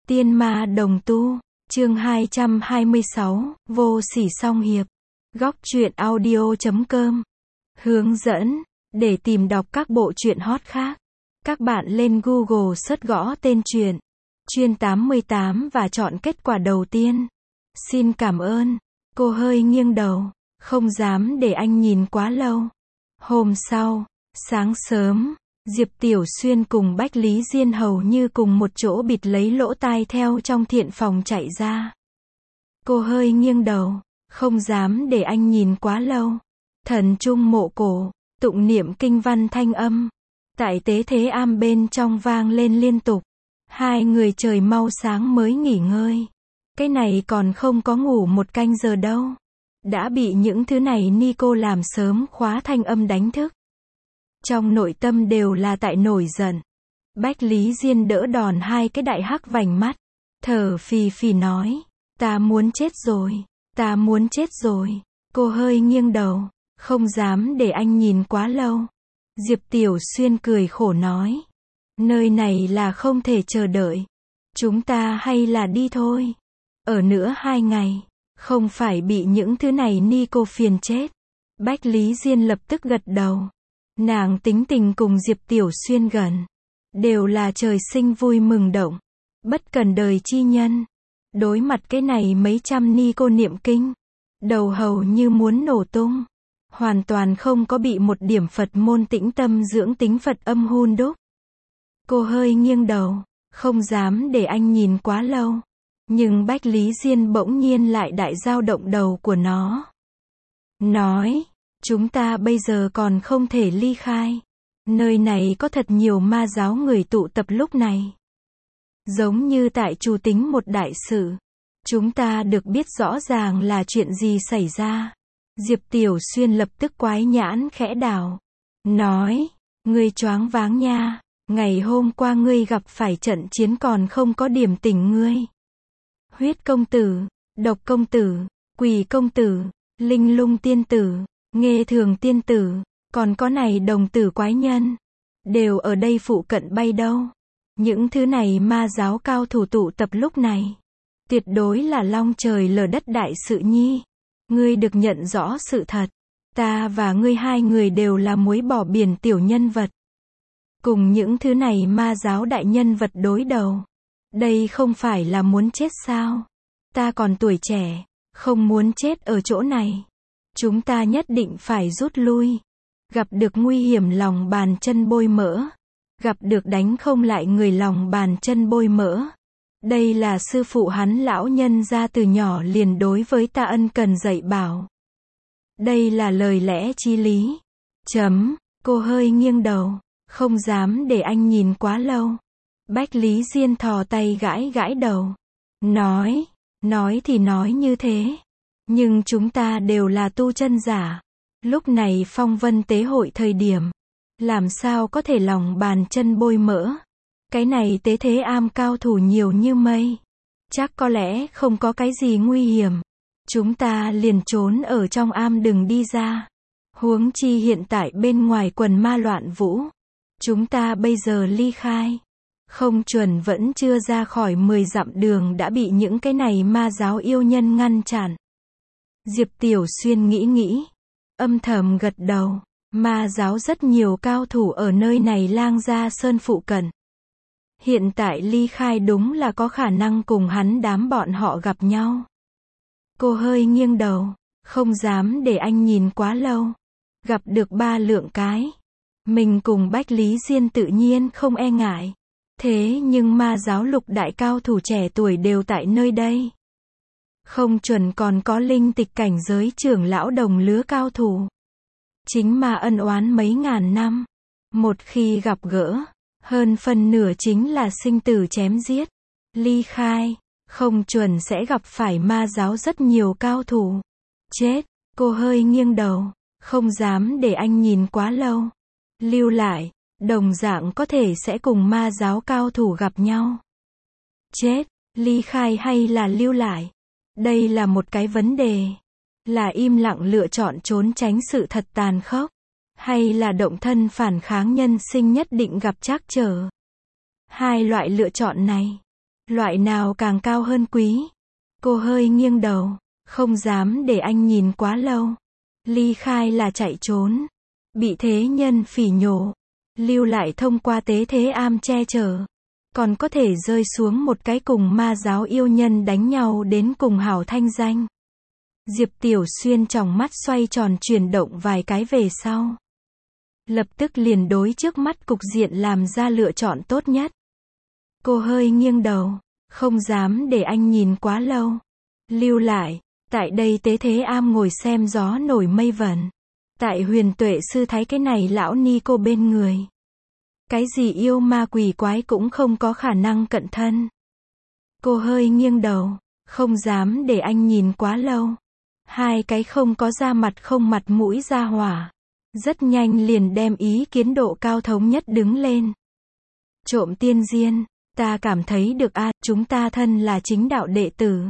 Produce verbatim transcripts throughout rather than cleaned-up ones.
Tiên ma đồng tu, chương hai trăm hai mươi sáu, vô sỉ song hiệp. Góc truyện audio chấm com. Hướng dẫn, để tìm đọc các bộ truyện hot khác. Các bạn lên Google search gõ tên truyện, Chuyên tám mươi tám và chọn kết quả đầu tiên. Xin cảm ơn. Cô hơi nghiêng đầu, không dám để anh nhìn quá lâu. Hôm sau, sáng sớm, Diệp Tiểu Xuyên cùng Bách Lý Diên hầu như cùng một chỗ bịt lấy lỗ tai theo trong thiện phòng chạy ra. Cô hơi nghiêng đầu, không dám để anh nhìn quá lâu. Thần trung mộ cổ, tụng niệm kinh văn thanh âm. Tại tế thế am bên trong vang lên liên tục. Hai người trời mau sáng mới nghỉ ngơi. Cái này còn không có ngủ một canh giờ đâu. Đã bị những thứ này Nico làm sớm khóa thanh âm đánh thức. Trong nội tâm đều là tại nổi giận. Bách Lý Diên đỡ đòn hai cái đại hắc vành mắt. Thở phì phì nói. Ta muốn chết rồi. Ta muốn chết rồi. Cô hơi nghiêng đầu. Không dám để anh nhìn quá lâu. Diệp Tiểu Xuyên cười khổ nói. Nơi này là không thể chờ đợi. Chúng ta hay là đi thôi. Ở nữa hai ngày. Không phải bị những thứ này Nico phiền chết. Bách Lý Diên lập tức gật đầu. Nàng tính tình cùng Diệp Tiểu Xuyên gần. Đều là trời sinh vui mừng động. Bất cần đời chi nhân. Đối mặt cái này mấy trăm Nico niệm kinh. Đầu hầu như muốn nổ tung. Hoàn toàn không có bị một điểm Phật môn tĩnh tâm dưỡng tính Phật âm hun đúc. Cô hơi nghiêng đầu. Không dám để anh nhìn quá lâu. Nhưng Bách Lý Diên bỗng nhiên lại đại dao động đầu của nó. Nói. Chúng ta bây giờ còn không thể ly khai. Nơi này có thật nhiều ma giáo người tụ tập lúc này. Giống như tại Trù Tính một đại sự. Chúng ta được biết rõ ràng là chuyện gì xảy ra. Diệp Tiểu Xuyên lập tức quái nhãn khẽ đảo. Nói. Ngươi choáng váng nha. Ngày hôm qua ngươi gặp phải trận chiến còn không có điểm tỉnh ngươi. Huyết công tử, độc công tử, quỷ công tử, linh lung tiên tử, nghê thường tiên tử, còn có này đồng tử quái nhân. Đều ở đây phụ cận bay đâu. Những thứ này ma giáo cao thủ tụ tập lúc này. Tuyệt đối là long trời lở đất đại sự nhi. Ngươi được nhận rõ sự thật. Ta và ngươi hai người đều là muối bỏ biển tiểu nhân vật. Cùng những thứ này ma giáo đại nhân vật đối đầu. Đây không phải là muốn chết sao? Ta còn tuổi trẻ, không muốn chết ở chỗ này. Chúng ta nhất định phải rút lui. Gặp được nguy hiểm lòng bàn chân bôi mỡ. Gặp được đánh không lại người lòng bàn chân bôi mỡ. Đây là sư phụ hắn lão nhân ra từ nhỏ liền đối với ta ân cần dạy bảo. Đây là lời lẽ chí lý. Chấm, cô hơi nghiêng đầu, không dám để anh nhìn quá lâu. Bách Lý Diên thò tay gãi gãi đầu. Nói, nói thì nói như thế. Nhưng chúng ta đều là tu chân giả. Lúc này phong vân tế hội thời điểm. Làm sao có thể lòng bàn chân bôi mỡ. Cái này tế thế am cao thủ nhiều như mây. Chắc có lẽ không có cái gì nguy hiểm. Chúng ta liền trốn ở trong am đừng đi ra. Huống chi hiện tại bên ngoài quần ma loạn vũ. Chúng ta bây giờ ly khai. Không chuẩn vẫn chưa ra khỏi mười dặm đường đã bị những cái này ma giáo yêu nhân ngăn chặn. Diệp Tiểu Xuyên nghĩ nghĩ. Âm thầm gật đầu. Ma giáo rất nhiều cao thủ ở nơi này lang gia sơn phụ cận. Hiện tại ly khai đúng là có khả năng cùng hắn đám bọn họ gặp nhau. Cô hơi nghiêng đầu. Không dám để anh nhìn quá lâu. Gặp được ba lượng cái. Mình cùng Bách Lý Diên tự nhiên không e ngại. Thế nhưng ma giáo lục đại cao thủ trẻ tuổi đều tại nơi đây. Không chuẩn còn có linh tịch cảnh giới trưởng lão đồng lứa cao thủ. Chính mà ân oán mấy ngàn năm. Một khi gặp gỡ, hơn phần nửa chính là sinh tử chém giết. Ly khai, không chuẩn sẽ gặp phải ma giáo rất nhiều cao thủ. Chết, cô hơi nghiêng đầu, không dám để anh nhìn quá lâu. Lưu lại, đồng dạng có thể sẽ cùng ma giáo cao thủ gặp nhau. Chết, ly khai hay là lưu lại? Đây là một cái vấn đề. Là im lặng lựa chọn trốn tránh sự thật tàn khốc. Hay là động thân phản kháng nhân sinh nhất định gặp trắc trở. Hai loại lựa chọn này. Loại nào càng cao hơn quý? Cô hơi nghiêng đầu, không dám để anh nhìn quá lâu. Ly khai là chạy trốn, bị thế nhân phỉ nhổ, lưu lại thông qua tế thế am che chở, còn có thể rơi xuống một cái cùng ma giáo yêu nhân đánh nhau đến cùng hảo thanh danh. Diệp Tiểu Xuyên tròng mắt xoay tròn chuyển động vài cái về sau. Lập tức liền đối trước mắt cục diện làm ra lựa chọn tốt nhất. Cô hơi nghiêng đầu, không dám để anh nhìn quá lâu. Lưu lại, tại đây tế thế am ngồi xem gió nổi mây vẩn. Tại Huyền Tuệ sư thái cái này lão ni cô bên người. Cái gì yêu ma quỷ quái cũng không có khả năng cận thân. Cô hơi nghiêng đầu, không dám để anh nhìn quá lâu. Hai cái không có da mặt không mặt mũi ra hỏa. Rất nhanh liền đem ý kiến độ cao thống nhất đứng lên. Trộm tiên diên, ta cảm thấy được a, chúng ta thân là chính đạo đệ tử.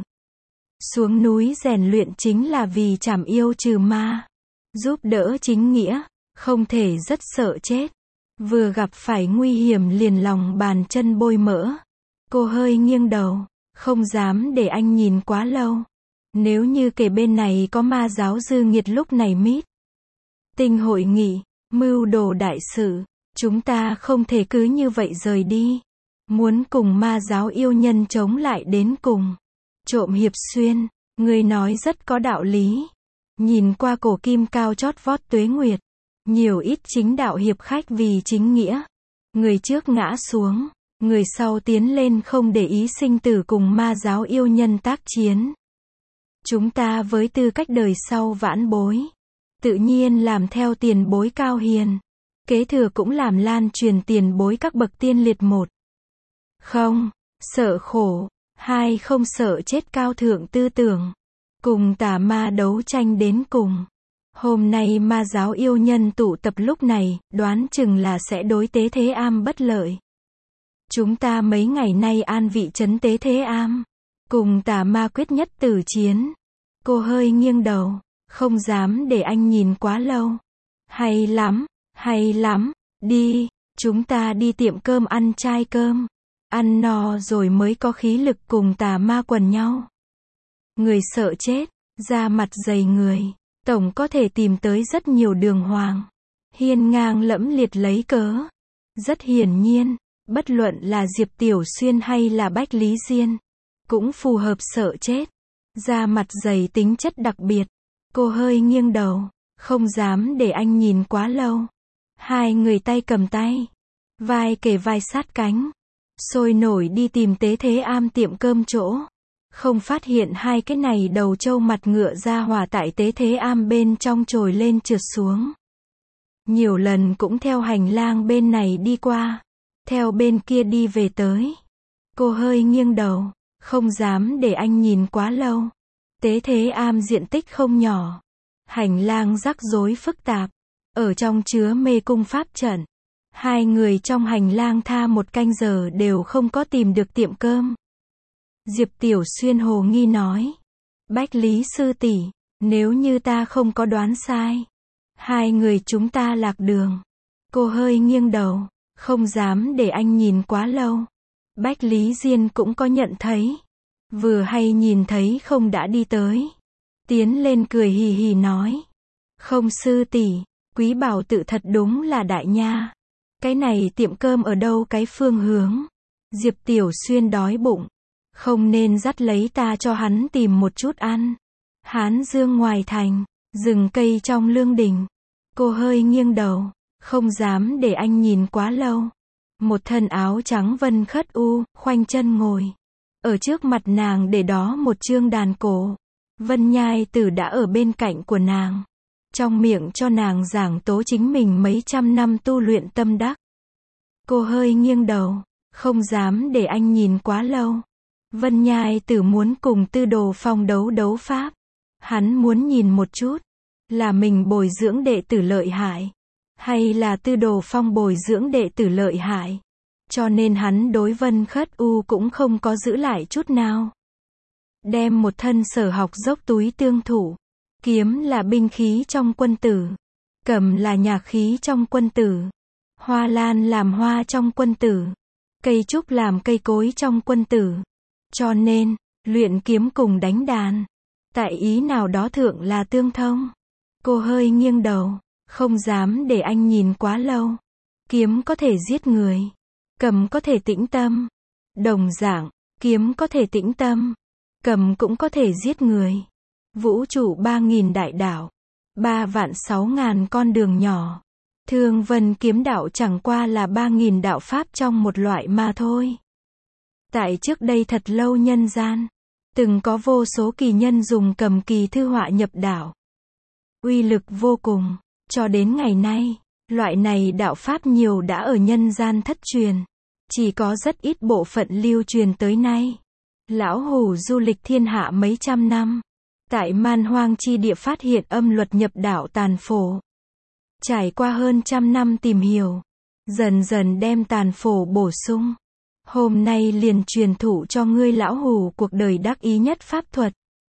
Xuống núi rèn luyện chính là vì trảm yêu trừ ma. Giúp đỡ chính nghĩa, không thể rất sợ chết. Vừa gặp phải nguy hiểm liền lòng bàn chân bôi mỡ. Cô hơi nghiêng đầu, không dám để anh nhìn quá lâu. Nếu như kể bên này có ma giáo dư nghiệt lúc này mít. Tinh hội nghị, mưu đồ đại sự, chúng ta không thể cứ như vậy rời đi. Muốn cùng ma giáo yêu nhân chống lại đến cùng. Trộm Hiệp Xuyên, người nói rất có đạo lý. Nhìn qua cổ kim cao chót vót Tuế Nguyệt. Nhiều ít chính đạo hiệp khách vì chính nghĩa. Người trước ngã xuống, người sau tiến lên không để ý sinh tử cùng ma giáo yêu nhân tác chiến. Chúng ta với tư cách đời sau vãn bối. Tự nhiên làm theo tiền bối cao hiền. Kế thừa cũng làm lan truyền tiền bối các bậc tiên liệt một. Không, sợ khổ. Hai không sợ chết cao thượng tư tưởng. Cùng tà ma đấu tranh đến cùng. Hôm nay ma giáo yêu nhân tụ tập lúc này, đoán chừng là sẽ đối tế thế am bất lợi. Chúng ta mấy ngày nay an vị trấn tế thế am. Cùng tà ma quyết nhất tử chiến. Cô hơi nghiêng đầu, không dám để anh nhìn quá lâu. Hay lắm, hay lắm, đi, chúng ta đi tiệm cơm ăn chai cơm. Ăn no rồi mới có khí lực cùng tà ma quần nhau. Người sợ chết, da mặt dày người, tổng có thể tìm tới rất nhiều đường hoàng. Hiên ngang lẫm liệt lấy cớ. Rất hiển nhiên, bất luận là Diệp Tiểu Xuyên hay là Bách Lý Diên, cũng phù hợp sợ chết. Da mặt dày tính chất đặc biệt. Cô hơi nghiêng đầu, không dám để anh nhìn quá lâu. Hai người tay cầm tay, vai kề vai sát cánh, sôi nổi đi tìm tế thế am tiệm cơm chỗ. Không phát hiện hai cái này đầu trâu mặt ngựa ra hòa tại tế thế am bên trong trồi lên trượt xuống. Nhiều lần cũng theo hành lang bên này đi qua, theo bên kia đi về tới. Cô hơi nghiêng đầu, không dám để anh nhìn quá lâu. Tế thế am diện tích không nhỏ. Hành lang rắc rối phức tạp. Ở trong chứa mê cung pháp trận. Hai người trong hành lang tha một canh giờ đều không có tìm được tiệm cơm. Diệp Tiểu Xuyên hồ nghi nói. Bách Lý sư tỷ, nếu như ta không có đoán sai. Hai người chúng ta lạc đường. Cô hơi nghiêng đầu, không dám để anh nhìn quá lâu. Bách Lý Diên cũng có nhận thấy. Vừa hay nhìn thấy không đã đi tới. Tiến lên cười hì hì nói. Không sư tỷ, quý bảo tự thật đúng là đại nha. Cái này tiệm cơm ở đâu cái phương hướng? Diệp Tiểu Xuyên đói bụng. Không nên dắt lấy ta cho hắn tìm một chút ăn. Hán Dương ngoài thành, rừng cây trong lương đình. Cô hơi nghiêng đầu, không dám để anh nhìn quá lâu. Một thân áo trắng vân khất u, khoanh chân ngồi. Ở trước mặt nàng để đó một chương đàn cổ. Vân Nhai Tử đã ở bên cạnh của nàng. Trong miệng cho nàng giảng tố chính mình mấy trăm năm tu luyện tâm đắc. Cô hơi nghiêng đầu, không dám để anh nhìn quá lâu. Vân Nhai Tử muốn cùng Tư Đồ Phong đấu đấu pháp. Hắn muốn nhìn một chút, là mình bồi dưỡng đệ tử lợi hại, hay là Tư Đồ Phong bồi dưỡng đệ tử lợi hại. Cho nên hắn đối Vân Khất U cũng không có giữ lại chút nào. Đem một thân sở học dốc túi tương thủ. Kiếm là binh khí trong quân tử. Cầm là nhạc khí trong quân tử. Hoa lan làm hoa trong quân tử. Cây trúc làm cây cối trong quân tử. Cho nên, luyện kiếm cùng đánh đàn. Tại ý nào đó thượng là tương thông. Cô hơi nghiêng đầu, không dám để anh nhìn quá lâu. Kiếm có thể giết người. Cầm có thể tĩnh tâm. Đồng dạng, kiếm có thể tĩnh tâm. Cầm cũng có thể giết người. Vũ trụ ba nghìn đại đạo. Ba vạn sáu ngàn con đường nhỏ. Thương vân kiếm đạo chẳng qua là ba nghìn đạo pháp trong một loại mà thôi. Tại trước đây thật lâu nhân gian, từng có vô số kỳ nhân dùng cầm kỳ thư họa nhập đạo. Uy lực vô cùng, cho đến ngày nay, loại này đạo pháp nhiều đã ở nhân gian thất truyền. Chỉ có rất ít bộ phận lưu truyền tới nay. Lão Hủ du lịch thiên hạ mấy trăm năm. Tại man hoang chi địa phát hiện âm luật nhập đạo tàn phổ. Trải qua hơn trăm năm tìm hiểu, dần dần đem tàn phổ bổ sung. Hôm nay liền truyền thụ cho ngươi lão hủ cuộc đời đắc ý nhất pháp thuật.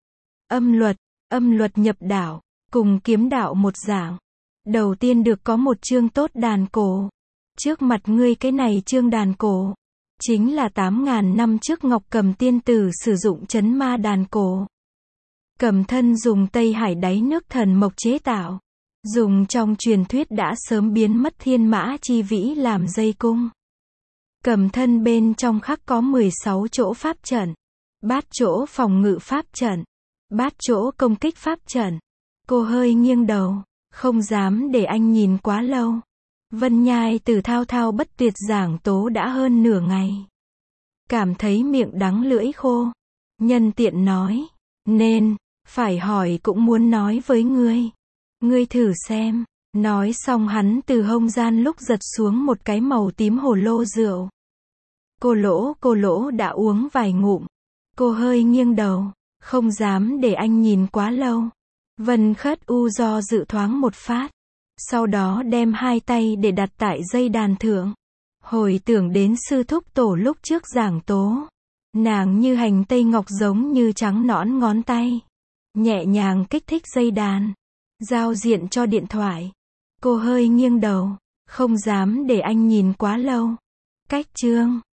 Âm luật, âm luật nhập đạo, cùng kiếm đạo một dạng. Đầu tiên được có một chương tốt đàn cổ. Trước mặt ngươi cái này chương đàn cổ, chính là tám ngàn năm trước Ngọc Cầm tiên tử sử dụng trấn ma đàn cổ. Cầm thân dùng Tây Hải đáy nước thần mộc chế tạo. Dùng trong truyền thuyết đã sớm biến mất thiên mã chi vĩ làm dây cung. Cầm thân bên trong khắc có mười sáu chỗ pháp trận. Bát chỗ phòng ngự pháp trận. Bát chỗ công kích pháp trận. Cô hơi nghiêng đầu, không dám để anh nhìn quá lâu. Vân Nhai từ thao thao bất tuyệt giảng tố đã hơn nửa ngày. Cảm thấy miệng đắng lưỡi khô. Nhân tiện nói, nên, phải hỏi cũng muốn nói với ngươi. Ngươi thử xem. Nói xong hắn từ hông gian lúc giật xuống một cái màu tím hồ lô rượu. Cô lỗ, cô lỗ đã uống vài ngụm. Cô hơi nghiêng đầu, không dám để anh nhìn quá lâu. Vân Khất U do dự thoáng một phát. Sau đó đem hai tay để đặt tại dây đàn thượng. Hồi tưởng đến sư thúc tổ lúc trước giảng tố. Nàng như hành tây ngọc giống như trắng nõn ngón tay. Nhẹ nhàng kích thích dây đàn. Giao diện cho điện thoại. Cô hơi nghiêng đầu, không dám để anh nhìn quá lâu. Cách chương